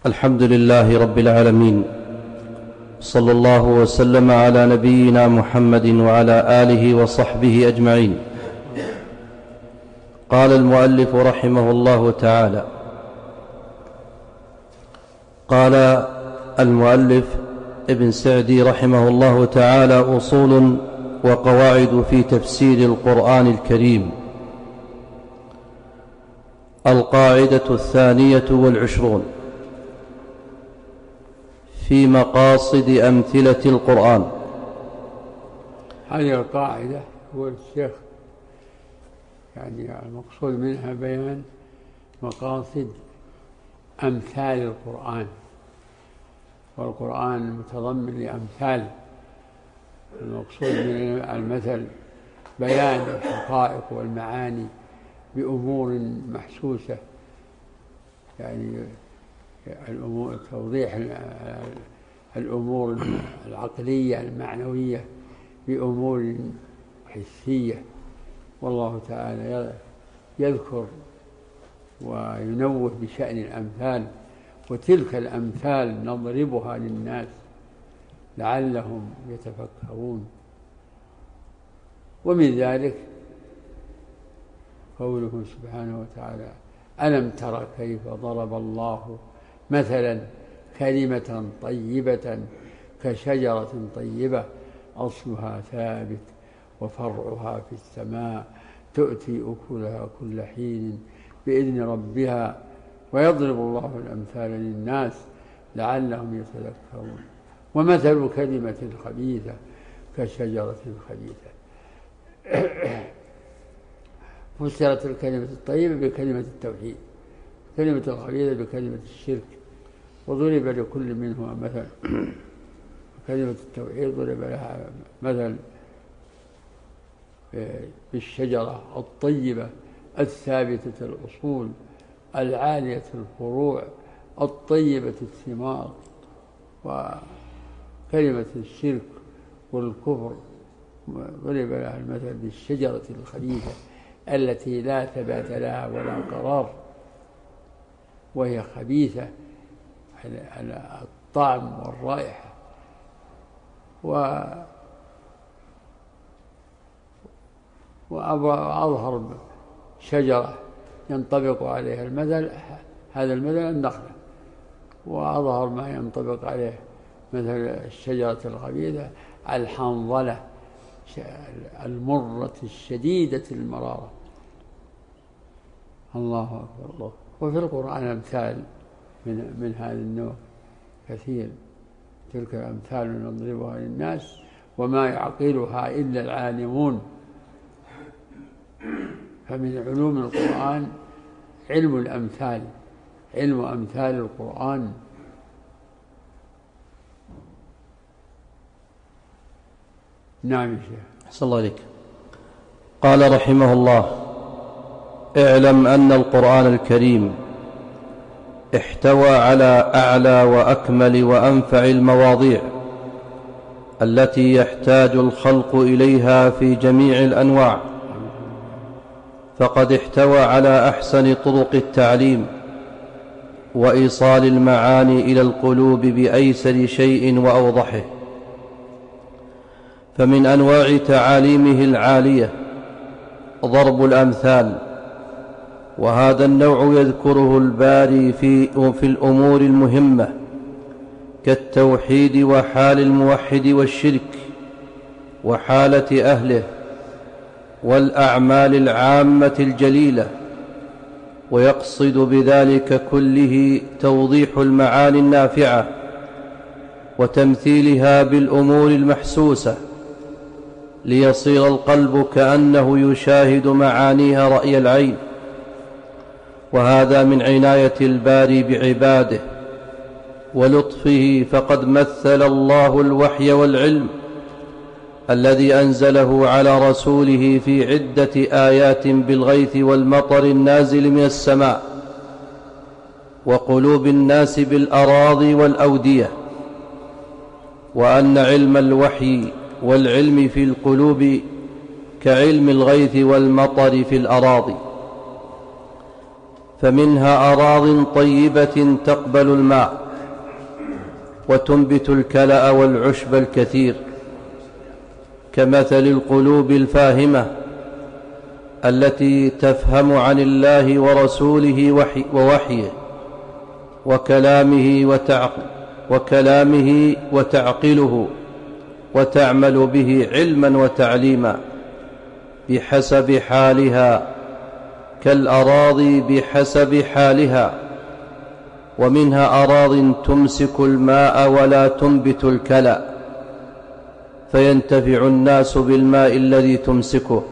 الحمد لله رب العالمين، صلى الله وسلم على نبينا محمد وعلى آله وصحبه أجمعين. قال المؤلف رحمه الله تعالى: قال المؤلف ابن سعدي رحمه الله تعالى: أصول وقواعد في تفسير القرآن الكريم. القاعدة 22 في مقاصد أمثلة القرآن. هذه القاعدة هو الشيخ المقصود منها بيان مقاصد أمثال القرآن، والقرآن متضمن لأمثال. المقصود من المثل بيان الحقائق والمعاني بأمور محسوسة، الأمور توضيح الأمور العقلية المعنوية بأمور حسية. والله تعالى يذكر وينوه بشأن الأمثال، وتلك الأمثال نضربها للناس لعلهم يتفكرون. ومن ذلك قوله سبحانه وتعالى: ألم تر كيف ضرب الله مثلا كلمة طيبة كشجرة طيبة أصلها ثابت وفرعها في السماء تؤتي أكلها كل حين بإذن ربها ويضرب الله الأمثال للناس لعلهم يتذكرون. ومثل كلمة خبيثة كشجرة خبيثة. فسرت الكلمة الطيبة بكلمة التوحيد، كلمة الخبيثة بكلمة الشرك، وضرب لكل منهما مثل. كلمة التوحيد ضرب لها مثل بالشجرة الطيبة الثابتة الأصول العالية الفروع الطيبة الثمار. وكلمة الشرك والكفر ضرب لها المثل بالشجرة الخبيثة التي لا ثبات لها ولا قرار، وهي خبيثة على الطعم والرائحة. وأظهر شجرة ينطبق عليها المثل، هذا المثل النخلة، وأظهر ما ينطبق عليه مثل الشجرة الخبيثة الحنظلة المرة الشديدة المرارة. الله أكبر الله. وفي القرآن أمثال من هذا النوع كثير، تلك الأمثال نضربها للناس وما يعقلها إلا العالمون. فمن علوم القرآن علم الأمثال، علم أمثال القرآن. نعم يا شيخ. أحسن الله إليك. قال رحمه الله: اعلم أن القرآن الكريم احتوى على أعلى وأكمل وأنفع المواضيع التي يحتاج الخلق إليها في جميع الأنواع، فقد احتوى على أحسن طرق التعليم وإيصال المعاني إلى القلوب بأيسر شيء وأوضحه. فمن أنواع تعاليمه العالية ضرب الأمثال، وهذا النوع يذكره الباري في الأمور المهمة كالتوحيد وحال الموحد والشرك وحالة أهله والأعمال العامة الجليلة، ويقصد بذلك كله توضيح المعاني النافعة وتمثيلها بالأمور المحسوسة ليصير القلب كأنه يشاهد معانيها رأي العين. وهذا من عناية الباري بعباده ولطفه، فقد مثل الله الوحي والعلم الذي أنزله على رسوله في عدة آيات بالغيث والمطر النازل من السماء وقلوب الناس بالأراضي والأودية، وأن علم الوحي والعلم في القلوب كعلم الغيث والمطر في الأراضي. فمنها أراض طيبة تقبل الماء وتنبت الكلأ والعشب الكثير، كمثل القلوب الفاهمة التي تفهم عن الله ورسوله ووحيه وكلامه وتعقله وتعمل به علما وتعليما بحسب حالها، كالأراضي بحسب حالها. ومنها أراض تمسك الماء ولا تنبت الكلأ، فينتفع الناس بالماء الذي تمسكه،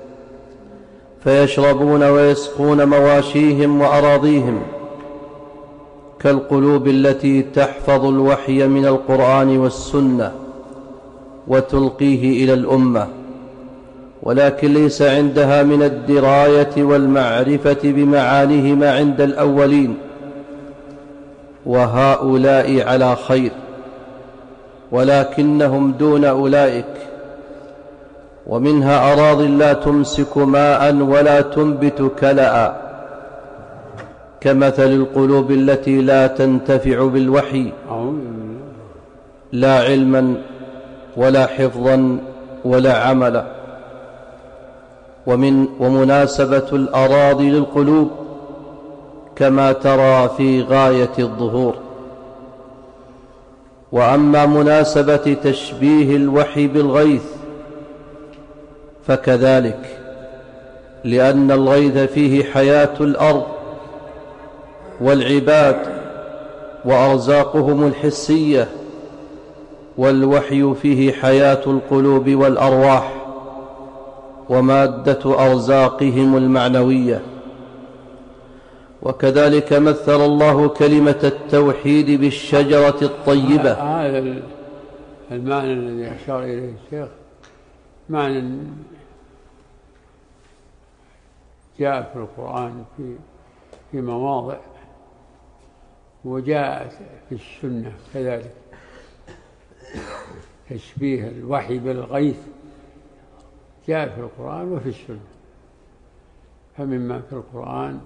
فيشربون ويسقون مواشيهم وأراضيهم، كالقلوب التي تحفظ الوحي من القرآن والسنة وتلقيه إلى الأمة، ولكن ليس عندها من الدراية والمعرفة بمعانيه ما عند الأولين، وهؤلاء على خير، ولكنهم دون أولئك. ومنها أراض لا تمسك ماء ولا تنبت كلأ، كمثل القلوب التي لا تنتفع بالوحي لا علما ولا حفظا ولا عملا. ومناسبة الأراضي للقلوب كما ترى في غاية الظهور. وأما مناسبة تشبيه الوحي بالغيث فكذلك، لأن الغيث فيه حياة الأرض والعباد وأرزاقهم الحسية، والوحي فيه حياة القلوب والأرواح ومادة أرزاقهم المعنوية. وكذلك مثل الله كلمة التوحيد بالشجرة الطيبة. هذا المعنى الذي أشار إليه الشيخ معنى جاء في القرآن في مواضع، وجاء في السنة كذلك، تشبيه الوحي بالغيث جاء في القرآن وفي السنة. فمما في القرآن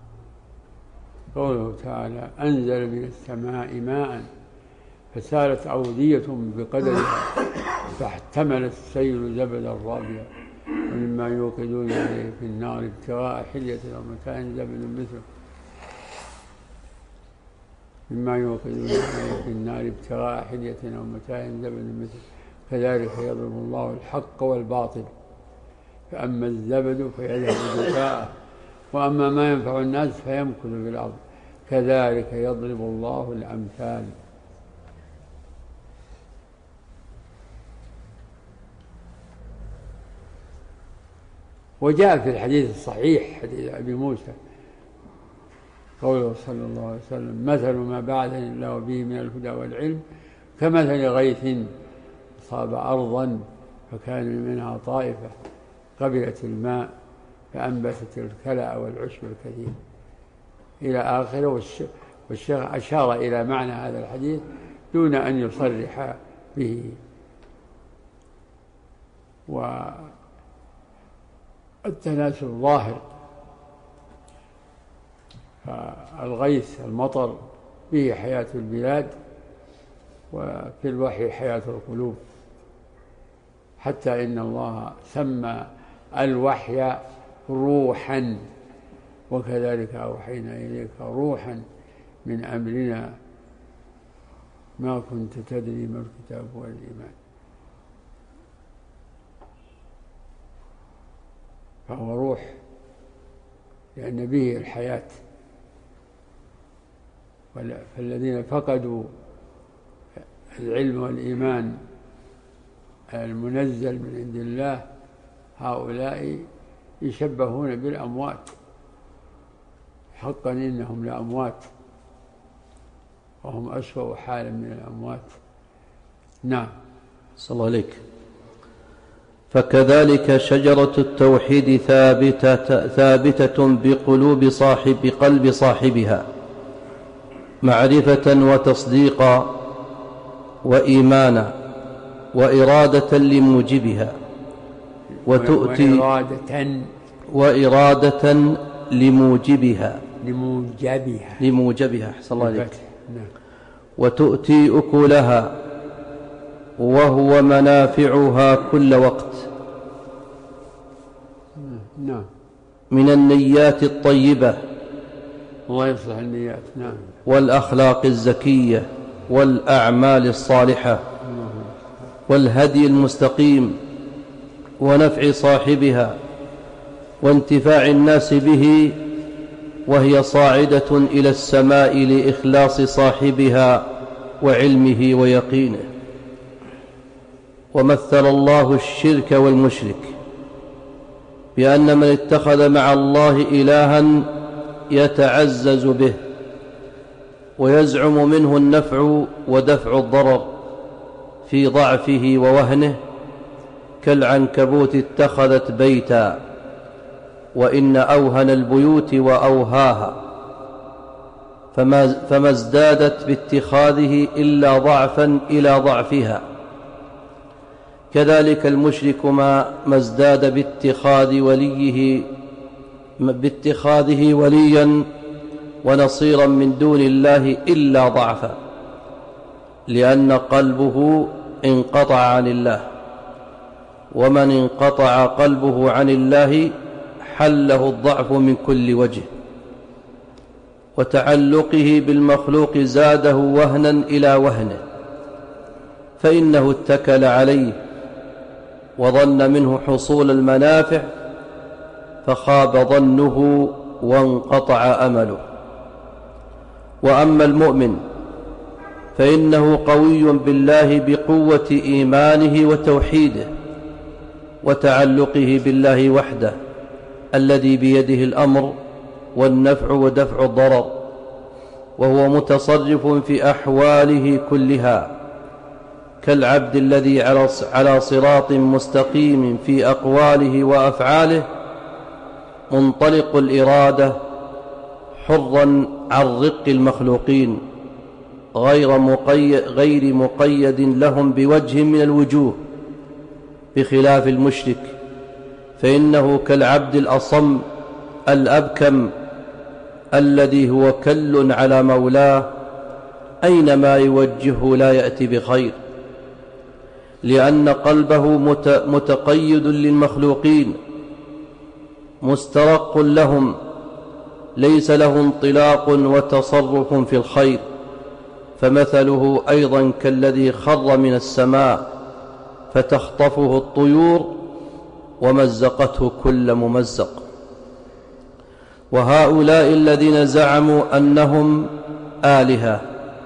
قوله تعالى: أنزل من السماء ماء فسالت أودية بقدرها فاحتمل السيل زبدا رابيا ومما يوقدون عليه في النار ابتغاء حلية أو متاع زبد مثله كذلك يضرب الله الحق والباطل فأما الزبد فيذهب جفاء وأما ما ينفع الناس فيمكث في الأرض كذلك يضرب الله الأمثال. وجاء في الحديث الصحيح حديث أبي موسى قوله صلى الله عليه وسلم: مثل ما بعثني الله به من الهدى والعلم كمثل غيث أصاب أرضا فكان منها طائفة قبلت الماء فأنبتت الكلأ والعشب الكثير إلى آخره. والشيخ أشار إلى معنى هذا الحديث دون أن يصرح به. والتناسب ظاهر، فالغيث المطر به حياة البلاد، وفي الوحي حياة القلوب، حتى إن الله سمى الوحي روحا وكذلك أوحينا إليك روحا من أمرنا ما كنت تدري ما الكتاب والإيمان. فهو روح لأن به الحياة. فالذين فقدوا العلم والإيمان المنزل من عند الله هؤلاء يشبهون بالأموات، حقا إنهم لأموات وهم أسوأ حالا من الأموات. نعم. صلى الله عليك. فكذلك شجرة التوحيد ثابتة بقلب صاحبها معرفة وتصديقا وإيمانا وإرادة لموجبها، وإرادة لموجبها، لموجبها أحسن الله عليك. وتؤتي أكلها وهو منافعها كل وقت من النيات الطيبة الله يصلح النيات والأخلاق الزكية والأعمال الصالحة والهدي المستقيم ونفع صاحبها وانتفاع الناس به، وهي صاعدة إلى السماء لإخلاص صاحبها وعلمه ويقينه. ومثل الله الشرك والمشرك بأن من اتخذ مع الله إلها يتعزز به ويزعم منه النفع ودفع الضرر في ضعفه ووهنه كالعنكبوت اتخذت بيتا وإن أوهن البيوت وأوهاها، فما ازدادت باتخاذه إلا ضعفا إلى ضعفها. كذلك المشرك ما ازداد باتخاذه وليا ونصيرا من دون الله إلا ضعفا، لأن قلبه انقطع عن الله، ومن انقطع قلبه عن الله حله الضعف من كل وجه، وتعلقه بالمخلوق زاده وهنا إلى وهنه، فإنه اتكل عليه وظن منه حصول المنافع فخاب ظنه وانقطع أمله. وأما المؤمن فإنه قوي بالله بقوة إيمانه وتوحيده وتعلقه بالله وحده الذي بيده الأمر والنفع ودفع الضرر، وهو متصرف في أحواله كلها كالعبد الذي على صراط مستقيم في أقواله وأفعاله، منطلق الإرادة حرا عن رق المخلوقين غير مقيد لهم بوجه من الوجوه، بخلاف المشرك فإنه كالعبد الأصم الأبكم الذي هو كل على مولاه أينما يوجهه لا يأتي بخير، لأن قلبه متقيد للمخلوقين مسترق لهم، ليس له انطلاق وتصرف في الخير، فمثله أيضا كالذي خر من السماء فتخطفه الطيور ومزقته كل ممزق. وهؤلاء الذين زعموا أنهم آلهة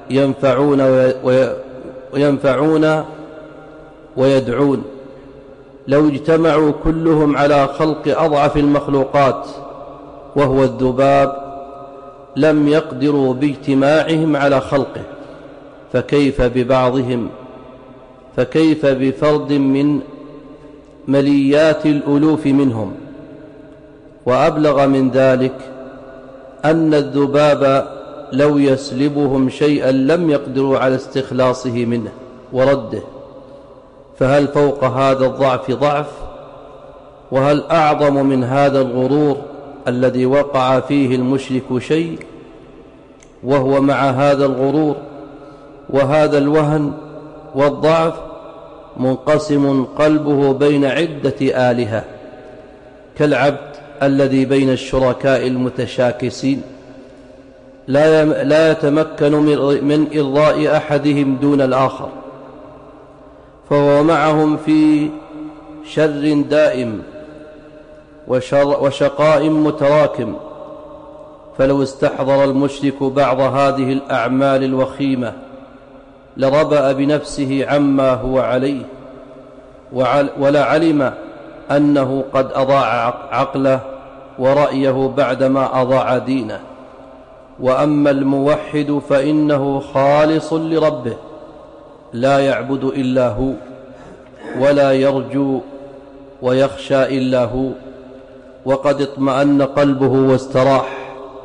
ينفعون ويدعون، لو اجتمعوا كلهم على خلق أضعف المخلوقات وهو الذباب لم يقدروا باجتماعهم على خلقه، فكيف ببعضهم؟ فكيف بفرد من مليات الألوف منهم؟ وأبلغ من ذلك أن الذباب لو يسلبهم شيئا لم يقدروا على استخلاصه منه ورده، فهل فوق هذا الضعف ضعف؟ وهل أعظم من هذا الغرور الذي وقع فيه المشرك شيء؟ وهو مع هذا الغرور وهذا الوهن والضعف منقسم قلبه بين عدة آلهة، كالعبد الذي بين الشركاء المتشاكسين لا يتمكن من إرضاء أحدهم دون الآخر، فهو معهم في شر دائم وشقاء متراكم. فلو استحضر المشرك بعض هذه الأعمال الوخيمة لربأ بنفسه عما هو عليه، ولعلم أنه قد أضاع عقله ورأيه بعدما أضاع دينه. وأما الموحد فإنه خالص لربه لا يعبد إلا هو ولا يرجو ويخشى إلا هو، وقد اطمأن قلبه واستراح،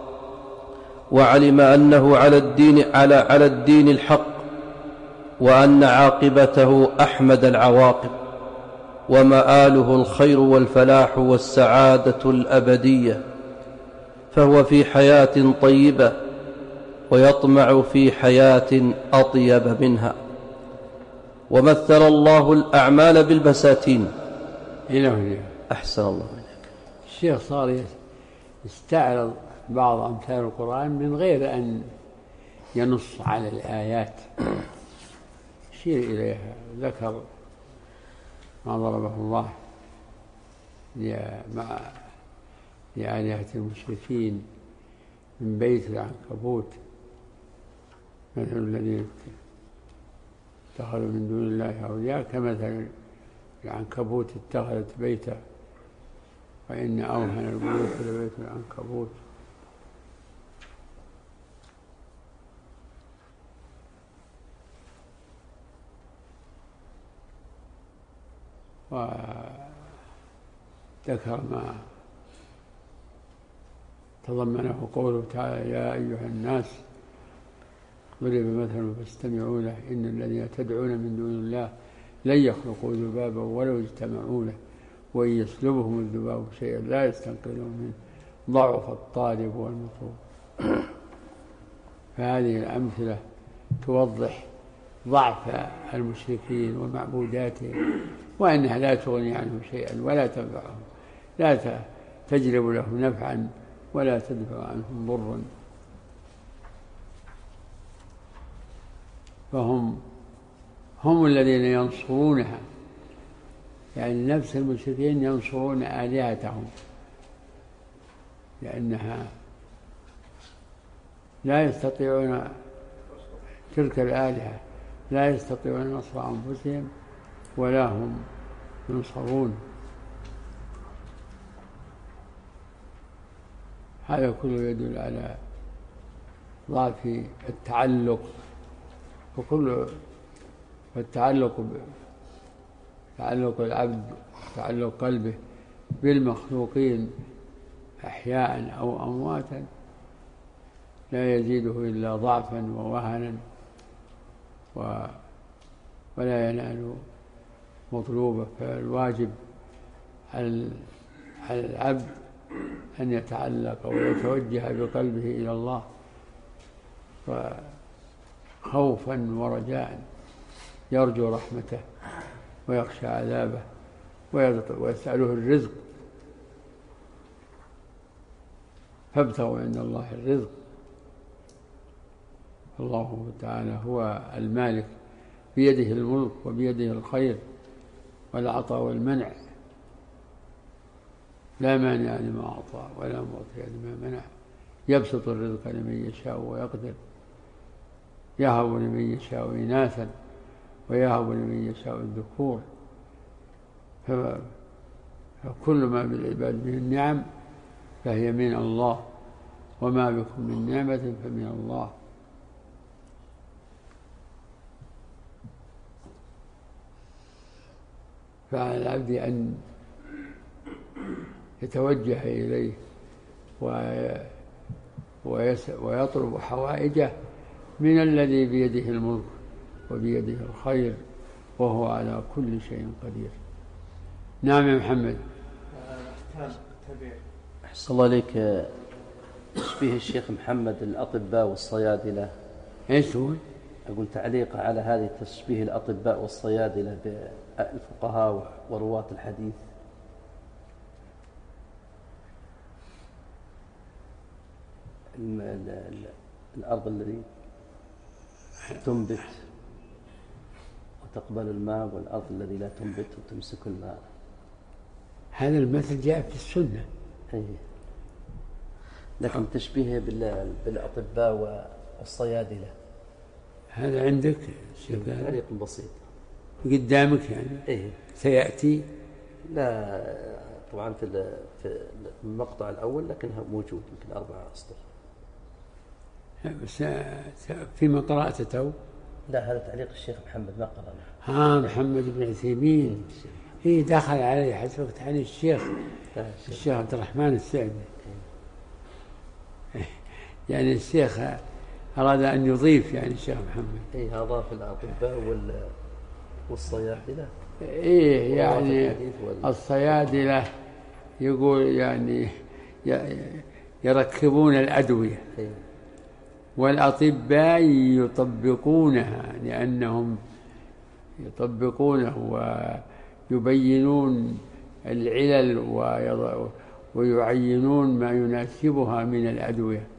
وعلم أنه على الدين الحق، وأن عاقبته أحمد العواقب، ومآله الخير والفلاح والسعادة الأبدية. فهو في حياة طيبة ويطمع في حياة أطيب منها. ومثل الله الأعمال بالبساتين. أحسن الله إليك. الشيخ صار يستعرض بعض أمثال القرآن من غير أن ينص على الآيات، يشير إليها. ذكر ما ضربه الله لآلهة المشركين من بيت العنكبوت، مثل الذين اتخذوا من دون الله أولياء كمثل العنكبوت اتخذت بيتا وإن أوهن البيوت لبيت العنكبوت. وذكر ما تضمنه قوله تعالى: يا أيها الناس ضرب مثل فاستمعوا له إن الذين تدعون من دون الله لن يخلقوا ذبابا ولو اجتمعوا له وإن يسلبهم الذباب شيئا لا يستنقذون منه ضعف الطالب والمطلوب. فهذه الأمثلة توضح ضعف المشركين ومعبوداتهم، وأنها لا تغني عنهم شيئا ولا تنفعهم، لا تجلب لهم نفعا ولا تدفع عنهم ضرا. هم الذين ينصرونها، يعني نفس المشركين ينصرون آلهتهم، لأنها لا يستطيعون تلك الآلهة لا يستطيعون نصر أنفسهم ولا هم ينصرون. هذا كله يدل على ضعف التعلق، تعلق العبد، تعلق قلبه بالمخلوقين أحياء أو أمواتا لا يزيده إلا ضعفا ووهنا ولا ينال مطلوبه. فالواجب على العبد أن يتعلق ويتوجه بقلبه إلى الله خوفا ورجاء، يرجو رحمته ويخشى عذابه ويسأله الرزق، فابتغوا عند الله الرزق. الله تعالى هو المالك، بيده الملك وبيده الخير والعطاء والمنع، لا مانع لما أعطى ولا معطي لما منع. يبسط الرزق لمن يشاء ويقدر، يهب لمن يشاء إناثا ويهب لمن يشاء الذكور. فكل ما بالعباد به النعم فهي من الله، وما بكم من نعمة فمن الله. فعلى العبد أن يتوجه إليه ويطلب حوائجه من الذي بيده الملك وبيده الخير وهو على كل شيء قدير. نعم يا محمد. أحسن الله إليك. تشبيه الشيخ محمد الأطباء والصيادلة، ايش هو؟ أقول تعليقه على هذه تشبيه الأطباء والصيادلة بالفقهاء ورواة الحديث. الأرض الذي تنبت وتقبل الماء والأرض الذي لا تنبت وتمسك الماء. هذا المثل جاء في السنة. أيه. لكن تشبيهه بالأطباء والصيادلة هذا عندك طريق بسيط قدامك يعني. أيه. سيأتي. لا طبعا في المقطع الأول لكنها موجود يمكن 4 أسطر. فيما قرأته. لا هذا تعليق الشيخ محمد ما قرأنا. محمد بن عثيمين. دخل علي حسبك عن الشيخ عبد الرحمن السعدي. يعني الشيخ أراد أن يضيف يعني الشيخ محمد. أضاف الأطباء والصيادلة. يعني الصيادلة يقول يعني يركبون الأدوية، والأطباء يطبقونها، لأنهم يطبقونه ويبينون العلل ويعينون ما يناسبها من الأدوية،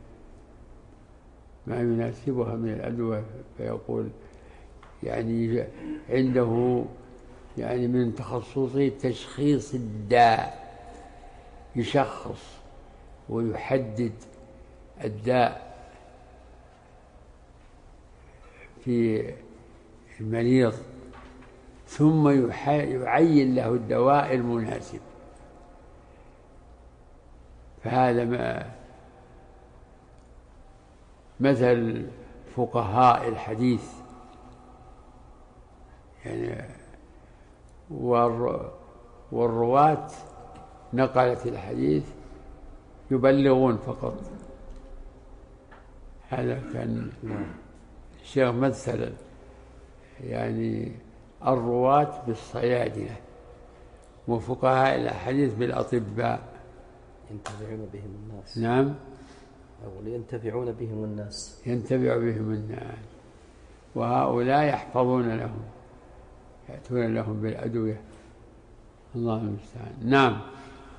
فيقول يعني عنده يعني من تخصصه تشخيص الداء، يشخص ويحدد الداء في المريض، ثم يعين له الدواء المناسب. فهذا مثل فقهاء الحديث يعني، والرواة نقلت الحديث يبلغون فقط. هذا كان الشيخ مثل يعني الرواة بالصيادلة وفقهاء الحديث بالأطباء ينتفعون بهم الناس. نعم، أو ينتفعون بهم الناس، ينتفع بهم الناس، وهؤلاء يحفظون لهم، يأتون لهم بالأدوية. الله المستعان. نعم.